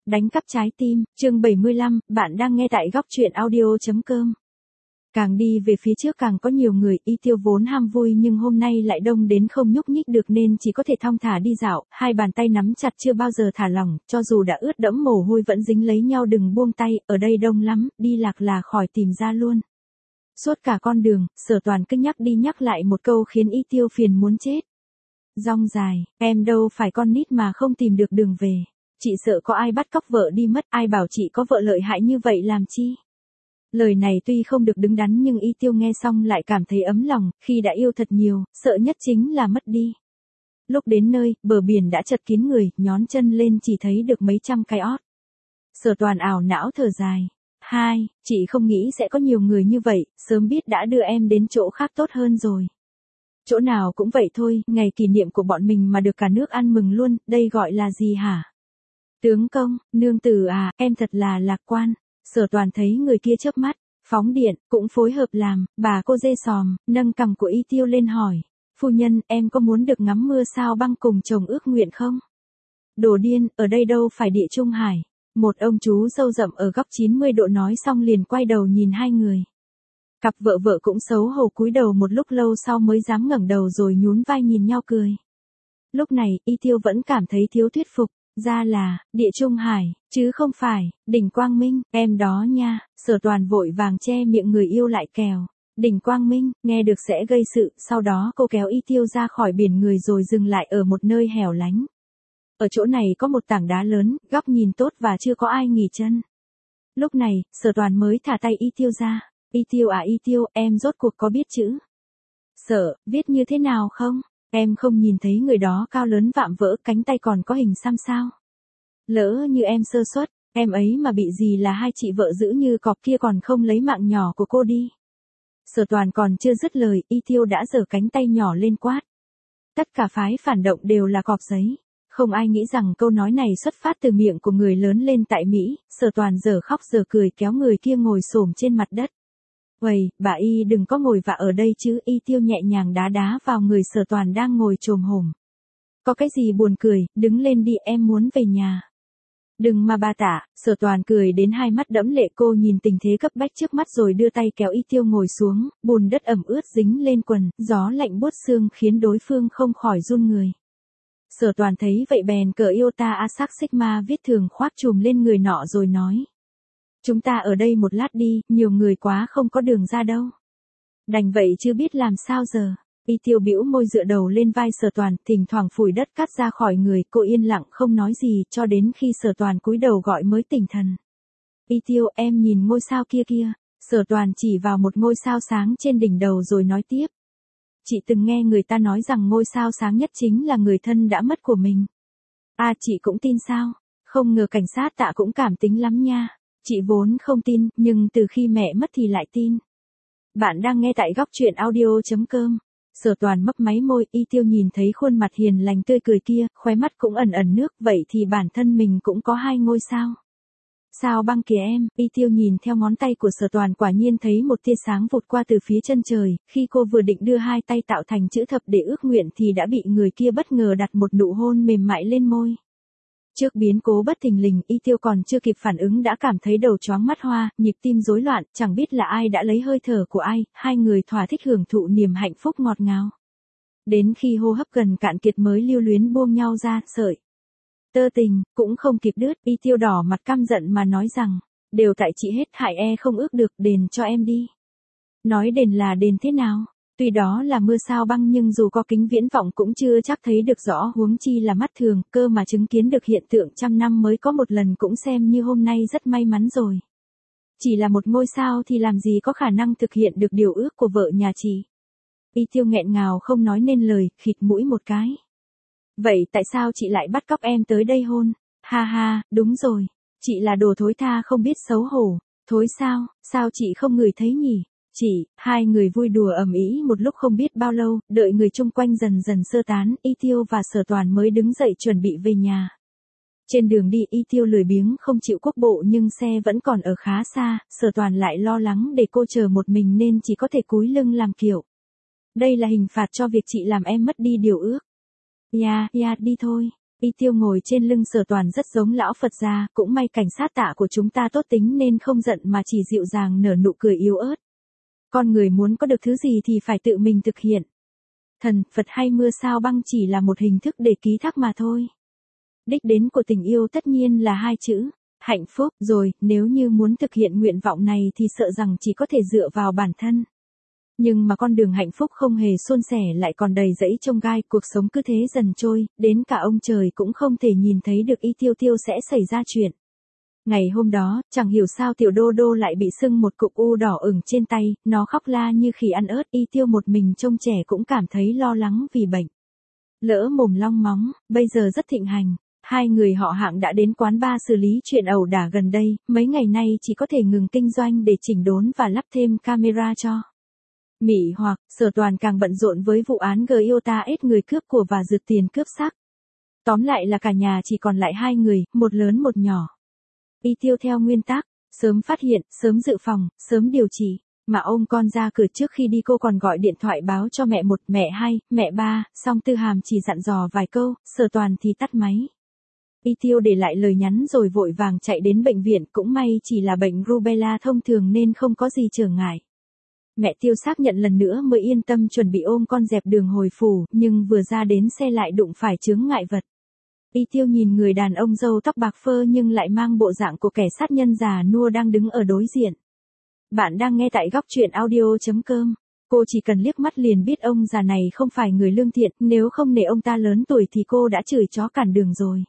Đánh cắp trái tim, chương 75, bạn đang nghe tại góc truyện audio.com. Càng đi về phía trước càng có nhiều người, Y Tiêu vốn ham vui nhưng hôm nay lại đông đến không nhúc nhích được nên chỉ có thể thong thả đi dạo, hai bàn tay nắm chặt chưa bao giờ thả lỏng, cho dù đã ướt đẫm mồ hôi vẫn dính lấy nhau đừng buông tay, ở đây đông lắm, đi lạc là khỏi tìm ra luôn. Suốt cả con đường, Sở Toàn cứ nhắc đi nhắc lại một câu khiến Y Tiêu phiền muốn chết. Rong dài, em đâu phải con nít mà không tìm được đường về. Chị sợ có ai bắt cóc vợ đi mất, ai bảo chị có vợ lợi hại như vậy làm chi. Lời này tuy không được đứng đắn nhưng Y Tiêu nghe xong lại cảm thấy ấm lòng, khi đã yêu thật nhiều, sợ nhất chính là mất đi. Lúc đến nơi, bờ biển đã chật kín người, nhón chân lên chỉ thấy được mấy trăm cái ót. Sở Toàn ảo não thở dài. Chị không nghĩ sẽ có nhiều người như vậy, sớm biết đã đưa em đến chỗ khác tốt hơn rồi. Chỗ nào cũng vậy thôi, ngày kỷ niệm của bọn mình mà được cả nước ăn mừng luôn, đây gọi là gì hả? Tướng công, nương tử à, em thật là lạc quan. Sở Toàn thấy người kia chớp mắt, phóng điện, cũng phối hợp làm, bà cô dê sòm, nâng cằm của Y Tiêu lên hỏi. Phu nhân, em có muốn được ngắm mưa sao băng cùng chồng ước nguyện không? Đồ điên, ở đây đâu phải địa Trung Hải. Một ông chú râu rậm ở góc 90 độ nói xong liền quay đầu nhìn hai người. Cặp vợ vợ cũng xấu hổ cúi đầu một lúc lâu sau mới dám ngẩng đầu rồi nhún vai nhìn nhau cười. Lúc này, Y Tiêu vẫn cảm thấy thiếu thuyết phục. Ra là, địa Trung Hải, chứ không phải, đỉnh Quang Minh, em đó nha. Sở Toàn vội vàng che miệng người yêu lại kèo. Đỉnh Quang Minh, nghe được sẽ gây sự, sau đó cô kéo Y Tiêu ra khỏi biển người rồi dừng lại ở một nơi hẻo lánh. Ở chỗ này có một tảng đá lớn, góc nhìn tốt và chưa có ai nghỉ chân. Lúc này, Sở Toàn mới thả tay Y Tiêu ra. Y Tiêu à Y Tiêu, em rốt cuộc có biết chữ Sở, viết như thế nào không? Em không nhìn thấy người đó cao lớn vạm vỡ, cánh tay còn có hình xăm sao? Lỡ như em sơ suất, em ấy mà bị gì là hai chị vợ giữ như cọp kia còn không lấy mạng nhỏ của cô đi. Sở Toàn còn chưa dứt lời, Y Tiêu đã giở cánh tay nhỏ lên quát. Tất cả phái phản động đều là cọp giấy. Không ai nghĩ rằng câu nói này xuất phát từ miệng của người lớn lên tại Mỹ. Sở Toàn giờ khóc giờ cười kéo người kia ngồi xổm trên mặt đất. Uầy, bà Y đừng có ngồi vạ ở đây chứ. Y Tiêu nhẹ nhàng đá đá vào người Sở Toàn đang ngồi chồm hổm. Có cái gì buồn cười, đứng lên đi, em muốn về nhà. Đừng mà bà tả. Sở Toàn cười đến hai mắt đẫm lệ, cô nhìn tình thế cấp bách trước mắt rồi đưa tay kéo Y Tiêu ngồi xuống, bùn đất ẩm ướt dính lên quần, gió lạnh buốt xương khiến đối phương không khỏi run người. Sở Toàn thấy vậy bèn cởi Iota Asac Sigma viết thường khoác trùm lên người nọ rồi nói. Chúng ta ở đây một lát đi, nhiều người quá không có đường ra đâu. Đành vậy chứ biết làm sao giờ. Y Tiêu bĩu môi dựa đầu lên vai Sở Toàn, thỉnh thoảng phủi đất cát ra khỏi người, cô yên lặng không nói gì cho đến khi Sở Toàn cúi đầu gọi mới tỉnh thần. Y Tiêu, em nhìn ngôi sao kia kia. Sở Toàn chỉ vào một ngôi sao sáng trên đỉnh đầu rồi nói tiếp. Chị từng nghe người ta nói rằng ngôi sao sáng nhất chính là người thân đã mất của mình. À, chị cũng tin sao? Không ngờ cảnh sát Tạ cũng cảm tính lắm nha. Chị vốn không tin, nhưng từ khi mẹ mất thì lại tin. Bạn đang nghe tại góc truyện audio.com. Sở Toàn mấp máy môi, Y Tiêu nhìn thấy khuôn mặt hiền lành tươi cười kia, khóe mắt cũng ẩn ẩn nước, vậy thì bản thân mình cũng có hai ngôi sao. Sao băng kìa em. Y Tiêu nhìn theo ngón tay của Sở Toàn, quả nhiên thấy một tia sáng vụt qua từ phía chân trời, khi cô vừa định đưa hai tay tạo thành chữ thập để ước nguyện thì đã bị người kia bất ngờ đặt một nụ hôn mềm mại lên môi. Trước biến cố bất thình lình, Y Tiêu còn chưa kịp phản ứng đã cảm thấy đầu choáng mắt hoa, nhịp tim rối loạn, chẳng biết là ai đã lấy hơi thở của ai, hai người thỏa thích hưởng thụ niềm hạnh phúc ngọt ngào. Đến khi hô hấp gần cạn kiệt mới lưu luyến buông nhau ra, sợi tơ tình, cũng không kịp đứt. Y Tiêu đỏ mặt căm giận mà nói rằng, đều tại chị hết, hại không ước được, đền cho em đi. Nói đền là đền thế nào? Tuy đó là mưa sao băng nhưng dù có kính viễn vọng cũng chưa chắc thấy được rõ, huống chi là mắt thường, cơ mà chứng kiến được hiện tượng trăm năm mới có một lần cũng xem như hôm nay rất may mắn rồi. Chỉ là một ngôi sao thì làm gì có khả năng thực hiện được điều ước của vợ nhà chị. Y Tiêu nghẹn ngào không nói nên lời, khịt mũi một cái. Vậy tại sao chị lại bắt cóc em tới đây hôn? Ha ha, đúng rồi. Chị là đồ thối tha không biết xấu hổ. Thối sao? Sao chị không ngửi thấy nhỉ? Chị, hai người vui đùa ầm ĩ một lúc không biết bao lâu, đợi người chung quanh dần dần sơ tán, Y Tiêu và Sở Toàn mới đứng dậy chuẩn bị về nhà. Trên đường đi Y Tiêu lười biếng không chịu quốc bộ nhưng xe vẫn còn ở khá xa, Sở Toàn lại lo lắng để cô chờ một mình nên chỉ có thể cúi lưng làm kiểu. Đây là hình phạt cho việc chị làm em mất đi điều ước. Đi thôi. Y Tiêu ngồi trên lưng Sở Toàn rất giống lão Phật gia, cũng may cảnh sát Tạ của chúng ta tốt tính nên không giận mà chỉ dịu dàng nở nụ cười yếu ớt. Con người muốn có được thứ gì thì phải tự mình thực hiện. Thần, Phật hay mưa sao băng chỉ là một hình thức để ký thác mà thôi. Đích đến của tình yêu tất nhiên là hai chữ, hạnh phúc, rồi, nếu như muốn thực hiện nguyện vọng này thì sợ rằng chỉ có thể dựa vào bản thân. Nhưng mà con đường hạnh phúc không hề suôn sẻ lại còn đầy rẫy chông gai, cuộc sống cứ thế dần trôi, đến cả ông trời cũng không thể nhìn thấy được Y Tiêu Tiêu sẽ xảy ra chuyện. Ngày hôm đó, chẳng hiểu sao tiểu đô đô lại bị sưng một cục u đỏ ửng trên tay, nó khóc la như khỉ ăn ớt, Y Tiêu một mình trông trẻ cũng cảm thấy lo lắng vì bệnh. Lỡ mồm long móng, bây giờ rất thịnh hành. Hai người họ Hạng đã đến quán bar xử lý chuyện ẩu đả gần đây, mấy ngày nay chỉ có thể ngừng kinh doanh để chỉnh đốn và lắp thêm camera cho. Mị hoặc, Sở Toàn càng bận rộn với vụ án Giota ết người cướp của và rượt tiền cướp xác. Tóm lại là cả nhà chỉ còn lại hai người, một lớn một nhỏ. Y Tiêu theo nguyên tắc, sớm phát hiện, sớm dự phòng, sớm điều trị. Mà ôm con ra cửa trước khi đi cô còn gọi điện thoại báo cho mẹ một, mẹ hai, mẹ ba, xong Tư Hàm chỉ dặn dò vài câu, Sở Toàn thì tắt máy. Y Tiêu để lại lời nhắn rồi vội vàng chạy đến bệnh viện, cũng may chỉ là bệnh rubella thông thường nên không có gì trở ngại. Mẹ Tiêu xác nhận lần nữa mới yên tâm chuẩn bị ôm con dẹp đường hồi phủ, nhưng vừa ra đến xe lại đụng phải chướng ngại vật. Y Tiêu nhìn người đàn ông râu tóc bạc phơ nhưng lại mang bộ dạng của kẻ sát nhân già nua đang đứng ở đối diện. Bạn đang nghe tại góc truyện audio.com. Cô chỉ cần liếc mắt liền biết ông già này không phải người lương thiện, nếu không nể ông ta lớn tuổi thì cô đã chửi chó cản đường rồi.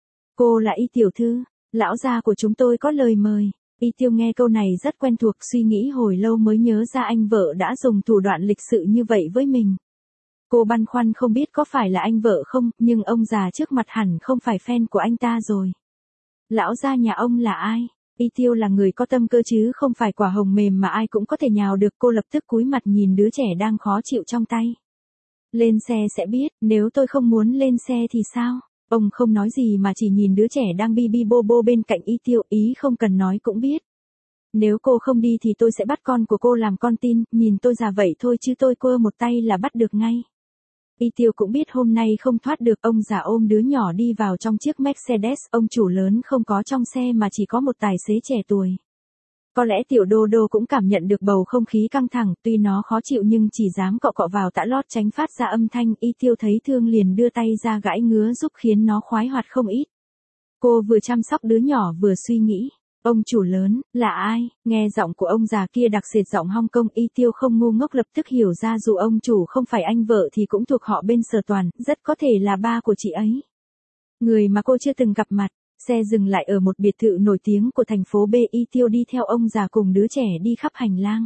Cô là Y tiểu thư, lão gia của chúng tôi có lời mời. Y Tiêu nghe câu này rất quen thuộc, suy nghĩ hồi lâu mới nhớ ra anh vợ đã dùng thủ đoạn lịch sự như vậy với mình. Cô băn khoăn không biết có phải là anh vợ không, nhưng ông già trước mặt hẳn không phải fan của anh ta rồi. Lão gia nhà ông là ai? Y Tiêu là người có tâm cơ chứ không phải quả hồng mềm mà ai cũng có thể nhào được, cô lập tức cúi mặt nhìn đứa trẻ đang khó chịu trong tay. Lên xe sẽ biết, nếu tôi không muốn lên xe thì sao? Ông không nói gì mà chỉ nhìn đứa trẻ đang bi bi bô bô bên cạnh Y Tiêu, ý không cần nói cũng biết. Nếu cô không đi thì tôi sẽ bắt con của cô làm con tin, nhìn tôi già vậy thôi chứ tôi quơ một tay là bắt được ngay. Y Tiêu cũng biết hôm nay không thoát được, ông già ôm đứa nhỏ đi vào trong chiếc Mercedes, ông chủ lớn không có trong xe mà chỉ có một tài xế trẻ tuổi. Có lẽ tiểu đô đô cũng cảm nhận được bầu không khí căng thẳng, tuy nó khó chịu nhưng chỉ dám cọ cọ vào tã lót tránh phát ra âm thanh. Y Tiêu thấy thương liền đưa tay ra gãi ngứa giúp khiến nó khoái hoạt không ít. Cô vừa chăm sóc đứa nhỏ vừa suy nghĩ, ông chủ lớn, là ai? Nghe giọng của ông già kia đặc sệt giọng Hong Kong, Y Tiêu không ngu ngốc lập tức hiểu ra dù ông chủ không phải anh vợ thì cũng thuộc họ bên Sở Toàn, rất có thể là ba của chị ấy. Người mà cô chưa từng gặp mặt. Xe dừng lại ở một biệt thự nổi tiếng của thành phố B. Y Tiêu đi theo ông già cùng đứa trẻ đi khắp hành lang.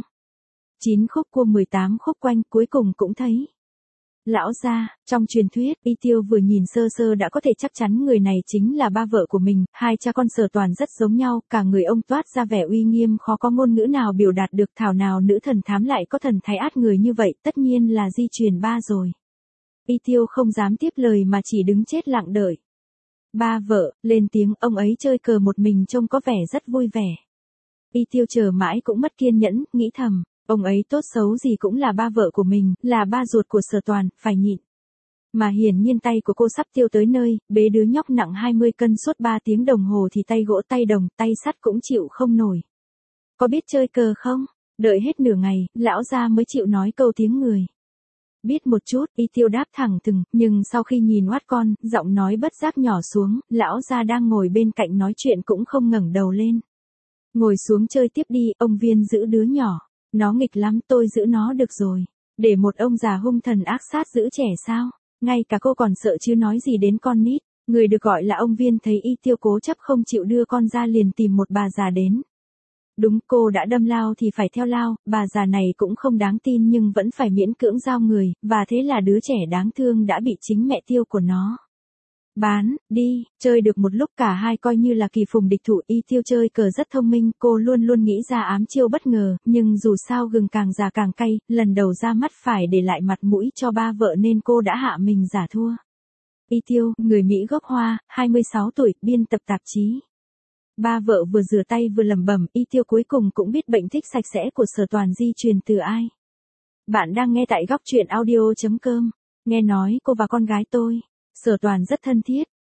9 khúc cua 18 khúc quanh, cuối cùng cũng thấy. Lão gia, trong truyền thuyết, Y Tiêu vừa nhìn sơ sơ đã có thể chắc chắn người này chính là ba vợ của mình, hai cha con Sở Toàn rất giống nhau, cả người ông toát ra vẻ uy nghiêm khó có ngôn ngữ nào biểu đạt được, thảo nào nữ thần thám lại có thần thái át người như vậy, tất nhiên là di truyền ba rồi. Y Tiêu không dám tiếp lời mà chỉ đứng chết lặng đợi. Ba vợ, lên tiếng, ông ấy chơi cờ một mình trông có vẻ rất vui vẻ. Y Tiêu chờ mãi cũng mất kiên nhẫn, nghĩ thầm, ông ấy tốt xấu gì cũng là ba vợ của mình, là ba ruột của Sở Toàn, phải nhịn. Mà hiển nhiên tay của cô sắp tiêu tới nơi, bế đứa nhóc nặng 20 cân suốt 3 tiếng đồng hồ thì tay gỗ tay đồng, tay sắt cũng chịu không nổi. Có biết chơi cờ không? Đợi hết nửa ngày, lão gia mới chịu nói câu tiếng người. Biết một chút, Y Tiêu đáp thẳng thừng, nhưng sau khi nhìn oát con, giọng nói bất giác nhỏ xuống, lão gia đang ngồi bên cạnh nói chuyện cũng không ngẩng đầu lên. Ngồi xuống chơi tiếp đi, ông Viên giữ đứa nhỏ. Nó nghịch lắm, tôi giữ nó được rồi. Để một ông già hung thần ác sát giữ trẻ sao? Ngay cả cô còn sợ chứ nói gì đến con nít. Người được gọi là ông Viên thấy Y Tiêu cố chấp không chịu đưa con ra liền tìm một bà già đến. Đúng, cô đã đâm lao thì phải theo lao, bà già này cũng không đáng tin nhưng vẫn phải miễn cưỡng giao người, và thế là đứa trẻ đáng thương đã bị chính mẹ Tiêu của nó bán đi. Chơi được một lúc cả hai coi như là kỳ phùng địch thủ. Y Tiêu chơi cờ rất thông minh, cô luôn luôn nghĩ ra ám chiêu bất ngờ, nhưng dù sao gừng càng già càng cay, lần đầu ra mắt phải để lại mặt mũi cho ba vợ nên cô đã hạ mình giả thua. Y Tiêu, người Mỹ gốc Hoa, 26 tuổi, biên tập tạp chí. Ba vợ vừa rửa tay vừa lẩm bẩm, Y Tiêu cuối cùng cũng biết bệnh thích sạch sẽ của Sở Toàn di truyền từ ai. Bạn đang nghe tại góc truyện audio.com. Nghe nói cô và con gái tôi, Sở Toàn rất thân thiết,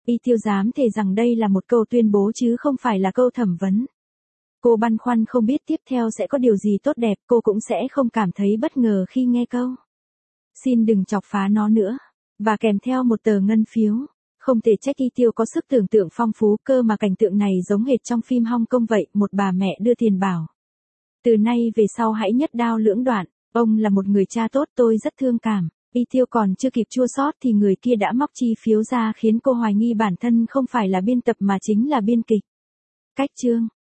Y Tiêu dám thề rằng đây là một câu tuyên bố chứ không phải là câu thẩm vấn. Cô băn khoăn không biết tiếp theo sẽ có điều gì tốt đẹp, cô cũng sẽ không cảm thấy bất ngờ khi nghe câu. Xin đừng chọc phá nó nữa. Và kèm theo một tờ ngân phiếu. Không thể trách Y Tiêu có sức tưởng tượng phong phú, cơ mà cảnh tượng này giống hệt trong phim Hong Kong vậy, một bà mẹ đưa tiền bảo. Từ nay về sau hãy nhất đao lưỡng đoạn, ông là một người cha tốt, tôi rất thương cảm. Y Tiêu còn chưa kịp chua xót thì người kia đã móc chi phiếu ra khiến cô hoài nghi bản thân không phải là biên tập mà chính là biên kịch. Cách chương